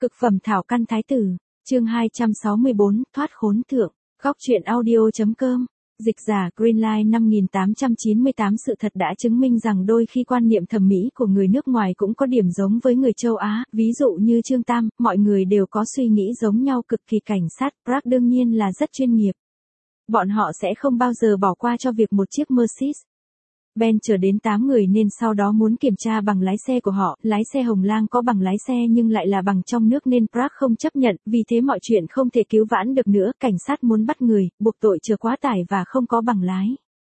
Cực phẩm thảo căn thái tử, chương 264, thoát khốn thượng, góc truyện audio.com, dịch giả Greenlight 5898. Sự thật đã chứng minh rằng đôi khi quan niệm thẩm mỹ của người nước ngoài cũng có điểm giống với người châu Á, ví dụ như Trương Tam, mọi người đều có suy nghĩ giống nhau. Cực kỳ cảnh sát Prague đương nhiên là rất chuyên nghiệp. Bọn họ sẽ không bao giờ bỏ qua cho việc một chiếc Mercedes Benz chở đến 8 người nên sau đó muốn kiểm tra bằng lái xe của họ. Lái xe Hồng Lang có bằng lái xe nhưng lại là bằng trong nước nên Prague không chấp nhận, vì thế mọi chuyện không thể cứu vãn được nữa. Cảnh sát muốn bắt người, buộc tội chở quá tải và không có bằng lái.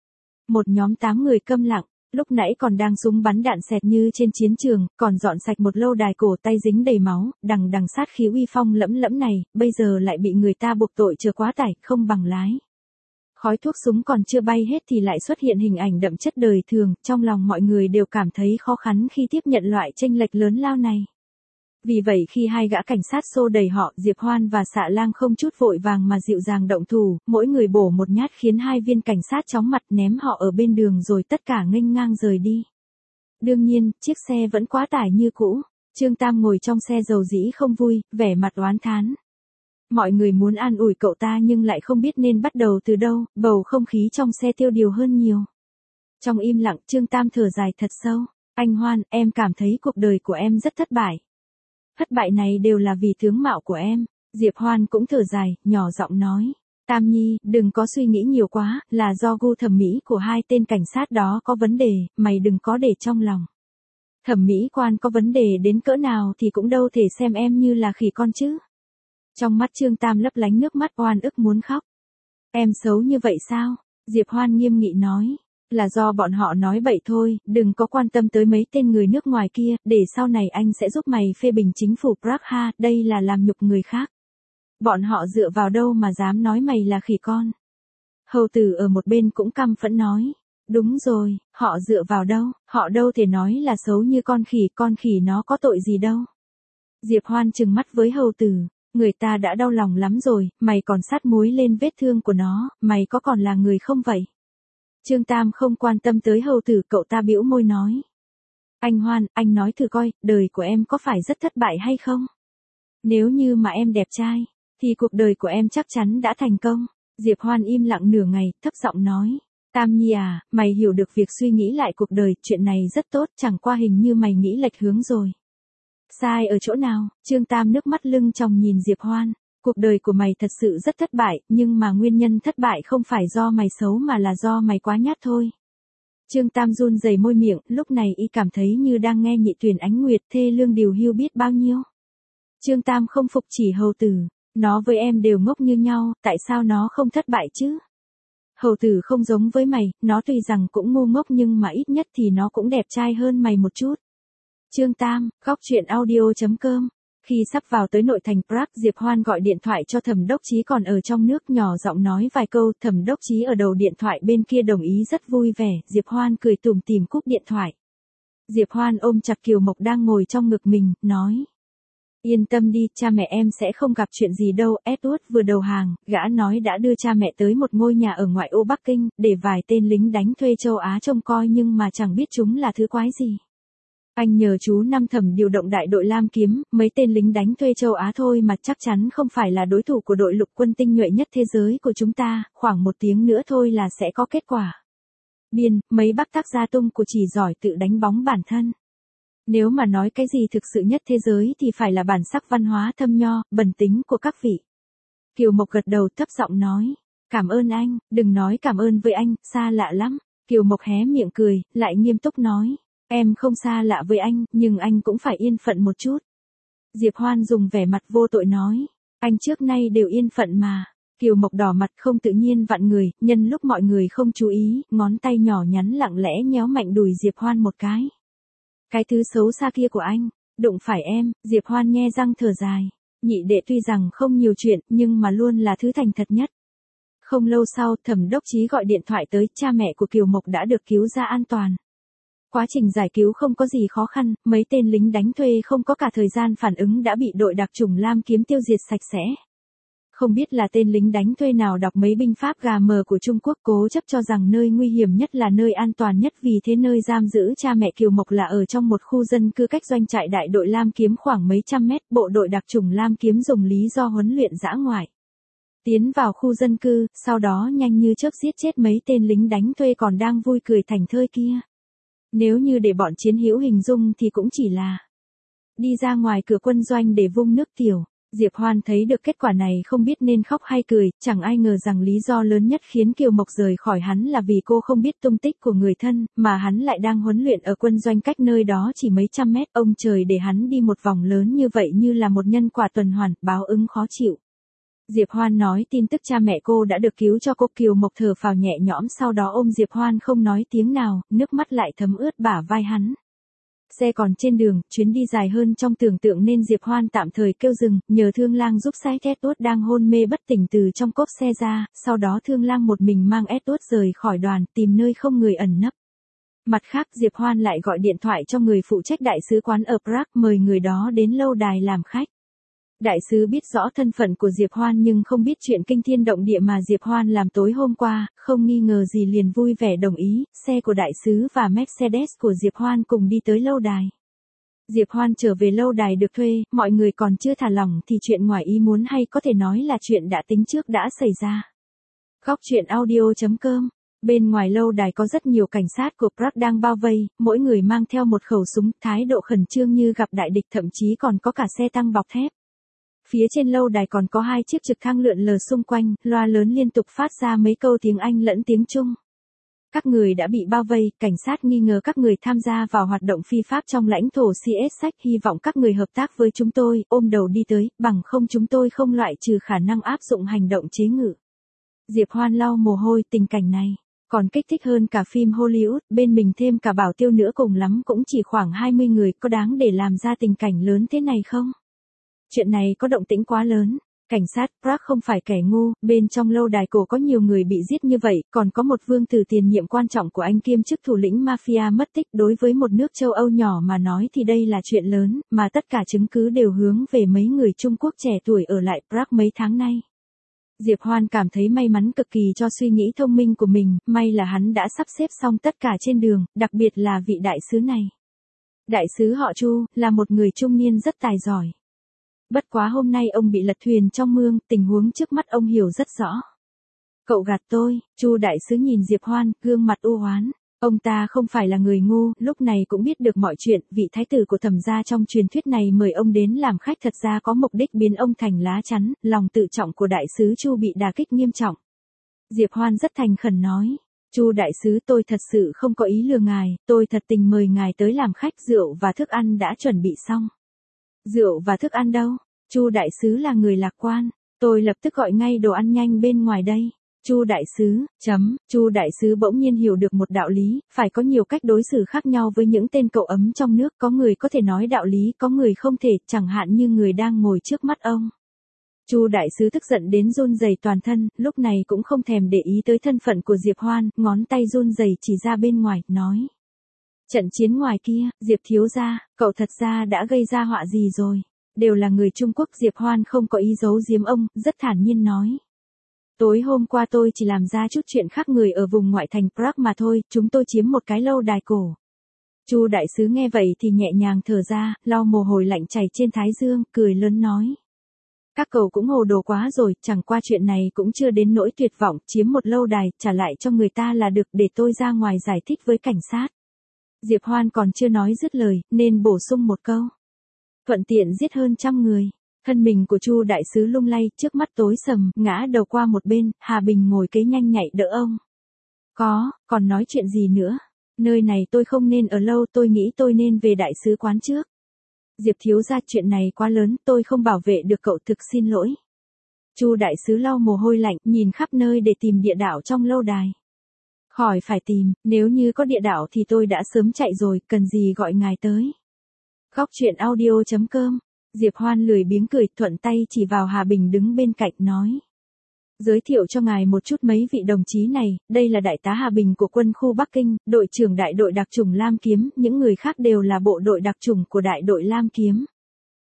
Một nhóm 8 người câm lặng, lúc nãy còn đang súng bắn đạn xẹt như trên chiến trường, còn dọn sạch một lâu đài cổ tay dính đầy máu, đằng sát khí uy phong lẫm lẫm này, bây giờ lại bị người ta buộc tội chở quá tải, không bằng lái. Khói thuốc súng còn chưa bay hết thì lại xuất hiện hình ảnh đậm chất đời thường, trong lòng mọi người đều cảm thấy khó khăn khi tiếp nhận loại chênh lệch lớn lao này. Vì vậy khi hai gã cảnh sát xô đẩy họ, Diệp Hoan và Xạ Lang không chút vội vàng mà dịu dàng động thủ, mỗi người bổ một nhát khiến hai viên cảnh sát chóng mặt ném họ ở bên đường rồi tất cả nghênh ngang rời đi. Đương nhiên, chiếc xe vẫn quá tải như cũ. Trương Tam ngồi trong xe dầu dĩ không vui, vẻ mặt oán thán. Mọi người muốn an ủi cậu ta nhưng lại không biết nên bắt đầu từ đâu, bầu không khí trong xe tiêu điều hơn nhiều. Trong im lặng, Trương Tam thở dài thật sâu. Anh Hoan, em cảm thấy cuộc đời của em rất thất bại. Thất bại này đều là vì tướng mạo của em. Diệp Hoan cũng thở dài, nhỏ giọng nói. Tam Nhi, đừng có suy nghĩ nhiều quá, là do gu thẩm mỹ của hai tên cảnh sát đó có vấn đề, mày đừng có để trong lòng. Thẩm mỹ quan có vấn đề đến cỡ nào thì cũng đâu thể xem em như là khỉ con chứ. Trong mắt Trương Tam lấp lánh nước mắt oan ức muốn khóc. Em xấu như vậy sao? Diệp Hoan nghiêm nghị nói. Là do bọn họ nói bậy thôi, đừng có quan tâm tới mấy tên người nước ngoài kia, để sau này anh sẽ giúp mày phê bình chính phủ Prague ha, đây là làm nhục người khác. Bọn họ dựa vào đâu mà dám nói mày là khỉ con? Hầu tử ở một bên cũng căm phẫn nói. Đúng rồi, họ dựa vào đâu, họ đâu thể nói là xấu như con khỉ nó có tội gì đâu. Diệp Hoan trừng mắt với hầu tử. Người ta đã đau lòng lắm rồi, mày còn sát muối lên vết thương của nó, mày có còn là người không vậy? Trương Tam không quan tâm tới hầu tử, cậu ta bĩu môi nói. Anh Hoan, anh nói thử coi, đời của em có phải rất thất bại hay không? Nếu như mà em đẹp trai, thì cuộc đời của em chắc chắn đã thành công. Diệp Hoan im lặng nửa ngày, thấp giọng nói. Tam Nhi à, mày hiểu được việc suy nghĩ lại cuộc đời, chuyện này rất tốt, chẳng qua hình như mày nghĩ lệch hướng rồi. Sai ở chỗ nào? Trương Tam nước mắt lưng tròng nhìn Diệp Hoan. Cuộc đời của mày thật sự rất thất bại, nhưng mà nguyên nhân thất bại không phải do mày xấu mà là do mày quá nhát thôi. Trương Tam run rẩy môi miệng, lúc này y cảm thấy như đang nghe Nhị Tuyển Ánh Nguyệt thê lương điều hưu biết bao nhiêu. Trương Tam không phục chỉ hầu tử. Nó với em đều ngốc như nhau, tại sao nó không thất bại chứ? Hầu tử không giống với mày, nó tuy rằng cũng ngu ngốc nhưng mà ít nhất thì nó cũng đẹp trai hơn mày một chút. Trương Tam, góc truyện audio.com. Khi sắp vào tới nội thành Prague, Diệp Hoan gọi điện thoại cho Thẩm Đốc Chí còn ở trong nước, nhỏ giọng nói vài câu. Thẩm Đốc Chí ở đầu điện thoại bên kia đồng ý rất vui vẻ. Diệp Hoan cười tủm tỉm cúp điện thoại. Diệp Hoan ôm chặt Kiều Mộc đang ngồi trong ngực mình, nói. Yên tâm đi, cha mẹ em sẽ không gặp chuyện gì đâu. Edward vừa đầu hàng, gã nói đã đưa cha mẹ tới một ngôi nhà ở ngoại ô Bắc Kinh, để vài tên lính đánh thuê châu Á trông coi nhưng mà chẳng biết chúng là thứ quái gì. Anh nhờ chú Năm Thẩm điều động đại đội Lam Kiếm, mấy tên lính đánh thuê châu Á thôi mà chắc chắn không phải là đối thủ của đội lục quân tinh nhuệ nhất thế giới của chúng ta, khoảng 1 tiếng nữa thôi là sẽ có kết quả. Biên, mấy bác tác gia tung của chỉ giỏi tự đánh bóng bản thân. Nếu mà nói cái gì thực sự nhất thế giới thì phải là bản sắc văn hóa thâm nho, bần tính của các vị. Kiều Mộc gật đầu thấp giọng nói. Cảm ơn anh, đừng nói cảm ơn với anh, xa lạ lắm. Kiều Mộc hé miệng cười, lại nghiêm túc nói. Em không xa lạ với anh, nhưng anh cũng phải yên phận một chút. Diệp Hoan dùng vẻ mặt vô tội nói. Anh trước nay đều yên phận mà. Kiều Mộc đỏ mặt không tự nhiên vặn người, nhân lúc mọi người không chú ý, ngón tay nhỏ nhắn lặng lẽ nhéo mạnh đùi Diệp Hoan một cái. Cái thứ xấu xa kia của anh, đụng phải em. Diệp Hoan nhe răng thở dài. Nhị đệ tuy rằng không nhiều chuyện, nhưng mà luôn là thứ thành thật nhất. Không lâu sau, Thẩm Đốc Chí gọi điện thoại tới, cha mẹ của Kiều Mộc đã được cứu ra an toàn. Quá trình giải cứu không có gì khó khăn, mấy tên lính đánh thuê không có cả thời gian phản ứng đã bị đội đặc chủng Lam Kiếm tiêu diệt sạch sẽ. Không biết là tên lính đánh thuê nào đọc mấy binh pháp gà mờ của Trung Quốc cố chấp cho rằng nơi nguy hiểm nhất là nơi an toàn nhất, vì thế nơi giam giữ cha mẹ Kiều Mộc là ở trong một khu dân cư cách doanh trại đại đội Lam Kiếm khoảng mấy trăm mét. Bộ đội đặc chủng Lam Kiếm dùng lý do huấn luyện dã ngoại tiến vào khu dân cư, sau đó nhanh như chớp giết chết mấy tên lính đánh thuê còn đang vui cười thảnh thơi kia. Nếu như để bọn chiến hữu hình dung thì cũng chỉ là đi ra ngoài cửa quân doanh để vung nước tiểu. Diệp Hoan thấy được kết quả này không biết nên khóc hay cười, chẳng ai ngờ rằng lý do lớn nhất khiến Kiều Mộc rời khỏi hắn là vì cô không biết tung tích của người thân, mà hắn lại đang huấn luyện ở quân doanh cách nơi đó chỉ mấy trăm mét. Ông trời để hắn đi một vòng lớn như vậy như là một nhân quả tuần hoàn, báo ứng khó chịu. Diệp Hoan nói tin tức cha mẹ cô đã được cứu cho cô. Kiều Mộc thở phào nhẹ nhõm, sau đó ôm Diệp Hoan không nói tiếng nào, nước mắt lại thấm ướt bả vai hắn. Xe còn trên đường, chuyến đi dài hơn trong tưởng tượng nên Diệp Hoan tạm thời kêu dừng, nhờ Thương Lang giúp xách Edward đang hôn mê bất tỉnh từ trong cốp xe ra, sau đó Thương Lang một mình mang Edward rời khỏi đoàn, tìm nơi không người ẩn nấp. Mặt khác, Diệp Hoan lại gọi điện thoại cho người phụ trách đại sứ quán ở Prague, mời người đó đến lâu đài làm khách. Đại sứ biết rõ thân phận của Diệp Hoan nhưng không biết chuyện kinh thiên động địa mà Diệp Hoan làm tối hôm qua, không nghi ngờ gì liền vui vẻ đồng ý. Xe của đại sứ và Mercedes của Diệp Hoan cùng đi tới lâu đài. Diệp Hoan trở về lâu đài được thuê, mọi người còn chưa thả lỏng thì chuyện ngoài ý muốn hay có thể nói là chuyện đã tính trước đã xảy ra. Góc truyện audio.com. Bên ngoài lâu đài có rất nhiều cảnh sát của Prague đang bao vây, mỗi người mang theo một khẩu súng, thái độ khẩn trương như gặp đại địch, thậm chí còn có cả xe tăng bọc thép. Phía trên lâu đài còn có 2 chiếc trực thăng lượn lờ xung quanh, loa lớn liên tục phát ra mấy câu tiếng Anh lẫn tiếng Trung. Các người đã bị bao vây, cảnh sát nghi ngờ các người tham gia vào hoạt động phi pháp trong lãnh thổ CSX, hy vọng các người hợp tác với chúng tôi, ôm đầu đi tới, bằng không chúng tôi không loại trừ khả năng áp dụng hành động chế ngự. Diệp Hoan lau mồ hôi, tình cảnh này còn kích thích hơn cả phim Hollywood, bên mình thêm cả bảo tiêu nữa, cùng lắm cũng chỉ khoảng 20 người, có đáng để làm ra tình cảnh lớn thế này không? Chuyện này có động tĩnh quá lớn. Cảnh sát Prague không phải kẻ ngu, bên trong lâu đài cổ có nhiều người bị giết như vậy, còn có một vương tử tiền nhiệm quan trọng của anh kiêm chức thủ lĩnh mafia mất tích. Đối với một nước châu Âu nhỏ mà nói thì đây là chuyện lớn, mà tất cả chứng cứ đều hướng về mấy người Trung Quốc trẻ tuổi ở lại Prague mấy tháng nay. Diệp Hoan cảm thấy may mắn cực kỳ cho suy nghĩ thông minh của mình, may là hắn đã sắp xếp xong tất cả trên đường, đặc biệt là vị đại sứ này. Đại sứ họ Chu, là một người trung niên rất tài giỏi. Bất quá hôm nay ông bị lật thuyền trong mương, tình huống trước mắt ông hiểu rất rõ. Cậu gạt tôi. Chu đại sứ nhìn Diệp Hoan, gương mặt u oán. Ông ta không phải là người ngu, lúc này cũng biết được mọi chuyện. Vị thái tử của Thẩm gia trong truyền thuyết này mời ông đến làm khách thật ra có mục đích biến ông thành lá chắn. Lòng tự trọng của đại sứ Chu bị đả kích nghiêm trọng. Diệp Hoan rất thành khẩn nói: Chu đại sứ, tôi thật sự không có ý lừa ngài, tôi thật tình mời ngài tới làm khách, rượu và thức ăn đã chuẩn bị xong. Rượu và thức ăn đâu? Chu đại sứ là người lạc quan, tôi lập tức gọi ngay đồ ăn nhanh bên ngoài đây. Chu đại sứ, Chu đại sứ bỗng nhiên hiểu được một đạo lý, phải có nhiều cách đối xử khác nhau với những tên cậu ấm trong nước, có người có thể nói đạo lý, có người không thể, chẳng hạn như người đang ngồi trước mắt ông. Chu đại sứ tức giận đến run rẩy toàn thân, lúc này cũng không thèm để ý tới thân phận của Diệp Hoan, ngón tay run rẩy chỉ ra bên ngoài, nói: Trận chiến ngoài kia, Diệp thiếu gia, cậu thật ra đã gây ra họa gì rồi? Đều là người Trung Quốc. Diệp Hoan không có ý giấu giếm ông, rất thản nhiên nói: Tối hôm qua tôi chỉ làm ra chút chuyện khác người ở vùng ngoại thành Prague mà thôi, chúng tôi chiếm một cái lâu đài cổ. Chu đại sứ nghe vậy thì nhẹ nhàng thở ra, lau mồ hôi lạnh chảy trên thái dương, cười lớn nói: Các cậu cũng hồ đồ quá rồi, chẳng qua chuyện này cũng chưa đến nỗi tuyệt vọng, chiếm một lâu đài, trả lại cho người ta là được, để tôi ra ngoài giải thích với cảnh sát. Diệp Hoan còn chưa nói dứt lời, nên bổ sung một câu: Thuận tiện giết hơn 100 người. Thân mình của Chu đại sứ lung lay, trước mắt tối sầm, ngã đầu qua một bên. Hà Bình ngồi kế nhanh nhạy đỡ ông. Còn nói chuyện gì nữa? Nơi này tôi không nên ở lâu, tôi nghĩ tôi nên về đại sứ quán trước. Diệp thiếu gia, chuyện này quá lớn, tôi không bảo vệ được cậu, thực xin lỗi. Chu đại sứ lau mồ hôi lạnh, nhìn khắp nơi để tìm địa đạo trong lâu đài. Khỏi phải tìm, nếu như có địa đạo thì tôi đã sớm chạy rồi, cần gì gọi ngài tới. Góc truyện audio.com. Diệp Hoan lười biếng cười, thuận tay chỉ vào Hà Bình đứng bên cạnh, nói: Giới thiệu cho ngài một chút mấy vị đồng chí này, đây là đại tá Hà Bình của quân khu Bắc Kinh, đội trưởng đại đội đặc chủng Lam Kiếm, những người khác đều là bộ đội đặc chủng của đại đội Lam Kiếm.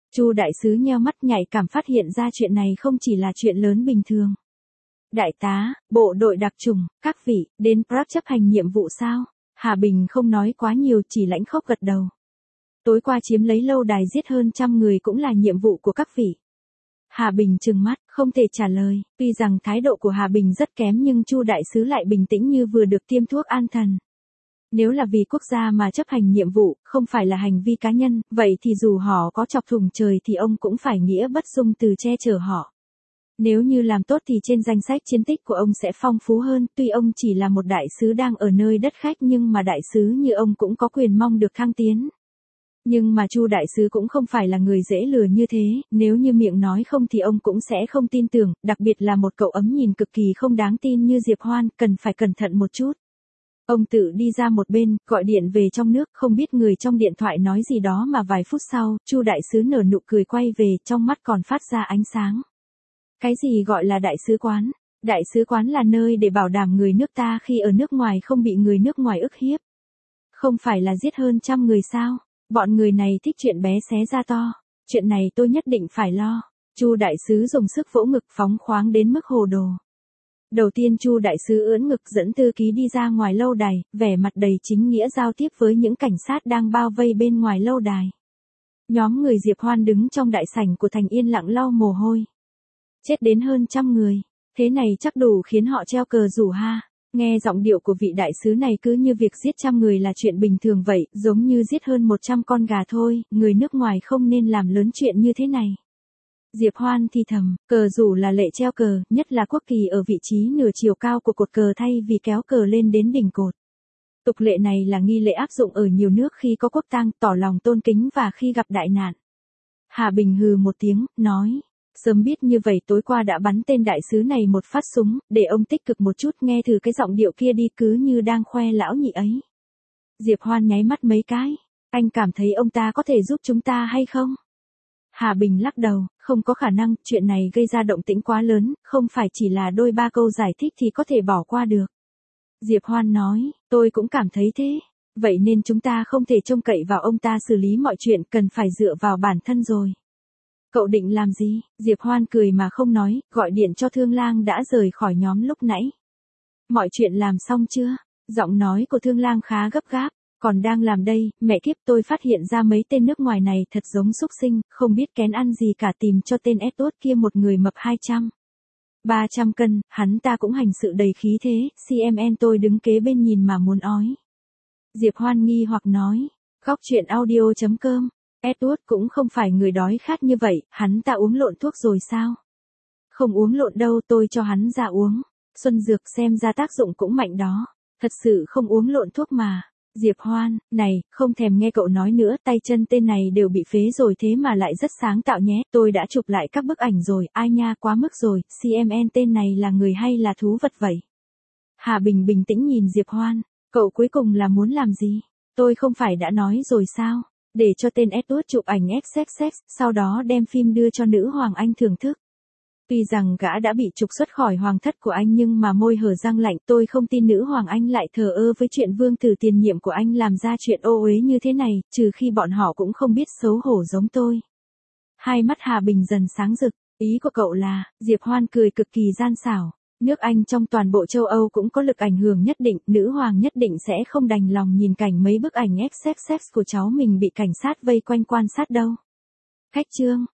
Chu đại sứ nheo mắt nhạy cảm phát hiện ra chuyện này không chỉ là chuyện lớn bình thường. Đại tá, bộ đội đặc chủng, các vị, đến Prague chấp hành nhiệm vụ sao? Hà Bình không nói quá nhiều, chỉ lãnh khốc gật đầu. Tối qua chiếm lấy lâu đài giết hơn 100 người cũng là nhiệm vụ của các vị. Hà Bình trừng mắt, không thể trả lời, tuy rằng thái độ của Hà Bình rất kém nhưng Chu đại sứ lại bình tĩnh như vừa được tiêm thuốc an thần. Nếu là vì quốc gia mà chấp hành nhiệm vụ, không phải là hành vi cá nhân, vậy thì dù họ có chọc thủng trời thì ông cũng phải nghĩa bất dung từ che chở họ. Nếu như làm tốt thì trên danh sách chiến tích của ông sẽ phong phú hơn, tuy ông chỉ là một đại sứ đang ở nơi đất khách nhưng mà đại sứ như ông cũng có quyền mong được thăng tiến. Nhưng mà Chu đại sứ cũng không phải là người dễ lừa như thế, nếu như miệng nói không thì ông cũng sẽ không tin tưởng, đặc biệt là một cậu ấm nhìn cực kỳ không đáng tin như Diệp Hoan, cần phải cẩn thận một chút. Ông tự đi ra một bên, gọi điện về trong nước, không biết người trong điện thoại nói gì đó mà vài phút sau, Chu đại sứ nở nụ cười quay về, trong mắt còn phát ra ánh sáng. Cái gì gọi là đại sứ quán? Đại sứ quán là nơi để bảo đảm người nước ta khi ở nước ngoài không bị người nước ngoài ức hiếp. Không phải là giết hơn 100 người sao? Bọn người này thích chuyện bé xé ra to. Chuyện này tôi nhất định phải lo. Chu đại sứ dùng sức vỗ ngực phóng khoáng đến mức hồ đồ. Đầu tiên Chu đại sứ ưỡn ngực dẫn thư ký đi ra ngoài lâu đài, vẻ mặt đầy chính nghĩa giao tiếp với những cảnh sát đang bao vây bên ngoài lâu đài. Nhóm người Diệp Hoan đứng trong đại sảnh của thành yên lặng lau mồ hôi. Chết đến hơn 100 người, thế này chắc đủ khiến họ treo cờ rủ ha. Nghe giọng điệu của vị đại sứ này cứ như việc giết 100 người là chuyện bình thường vậy, giống như giết hơn 100 con gà thôi, người nước ngoài không nên làm lớn chuyện như thế này. Diệp Hoan thì thầm, cờ rủ là lệ treo cờ, nhất là quốc kỳ ở vị trí nửa chiều cao của cột cờ thay vì kéo cờ lên đến đỉnh cột. Tục lệ này là nghi lễ áp dụng ở nhiều nước khi có quốc tang, tỏ lòng tôn kính và khi gặp đại nạn. Hà Bình hừ một tiếng, nói. Sớm biết như vậy tối qua đã bắn tên đại sứ này một phát súng, để ông tích cực một chút nghe thử cái giọng điệu kia đi cứ như đang khoe lão nhị ấy. Diệp Hoan nháy mắt mấy cái. Anh cảm thấy ông ta có thể giúp chúng ta hay không? Hà Bình lắc đầu, không có khả năng, chuyện này gây ra động tĩnh quá lớn, không phải chỉ là đôi ba câu giải thích thì có thể bỏ qua được. Diệp Hoan nói, tôi cũng cảm thấy thế. Vậy nên chúng ta không thể trông cậy vào ông ta xử lý mọi chuyện, cần phải dựa vào bản thân rồi. Cậu định làm gì? Diệp Hoan cười mà không nói, gọi điện cho Thương Lang đã rời khỏi nhóm lúc nãy. Mọi chuyện làm xong chưa? Giọng nói của Thương Lang khá gấp gáp. Còn đang làm đây, mẹ kiếp tôi phát hiện ra mấy tên nước ngoài này thật giống súc sinh, không biết kén ăn gì cả tìm cho tên Edward kia một người mập 300 cân, hắn ta cũng hành sự đầy khí thế, CMN tôi đứng kế bên nhìn mà muốn ói. Diệp Hoan nghi hoặc nói, góc chuyện audio.com. Edward cũng không phải người đói khát như vậy, hắn ta uống lộn thuốc rồi sao? Không uống lộn đâu, tôi cho hắn ra uống. Xuân dược xem ra tác dụng cũng mạnh đó. Thật sự không uống lộn thuốc mà. Diệp Hoan, này, không thèm nghe cậu nói nữa, tay chân tên này đều bị phế rồi thế mà lại rất sáng tạo nhé. Tôi đã chụp lại các bức ảnh rồi, ai nha quá mức rồi, CMN tên này là người hay là thú vật vậy? Hà Bình bình tĩnh nhìn Diệp Hoan, cậu cuối cùng là muốn làm gì? Tôi không phải đã nói rồi sao? Để cho tên Edward chụp ảnh XXX, sau đó đem phim đưa cho nữ hoàng Anh thưởng thức. Tuy rằng gã đã bị trục xuất khỏi hoàng thất của anh nhưng mà môi hở răng lạnh, tôi không tin nữ hoàng Anh lại thờ ơ với chuyện vương tử tiền nhiệm của anh làm ra chuyện ô uế như thế này, trừ khi bọn họ cũng không biết xấu hổ giống tôi. Hai mắt Hà Bình dần sáng rực, ý của cậu là, Diệp Hoan cười cực kỳ gian xảo. Nước Anh trong toàn bộ châu Âu cũng có lực ảnh hưởng nhất định, nữ hoàng nhất định sẽ không đành lòng nhìn cảnh mấy bức ảnh XXX của cháu mình bị cảnh sát vây quanh quan sát đâu. Khách trương,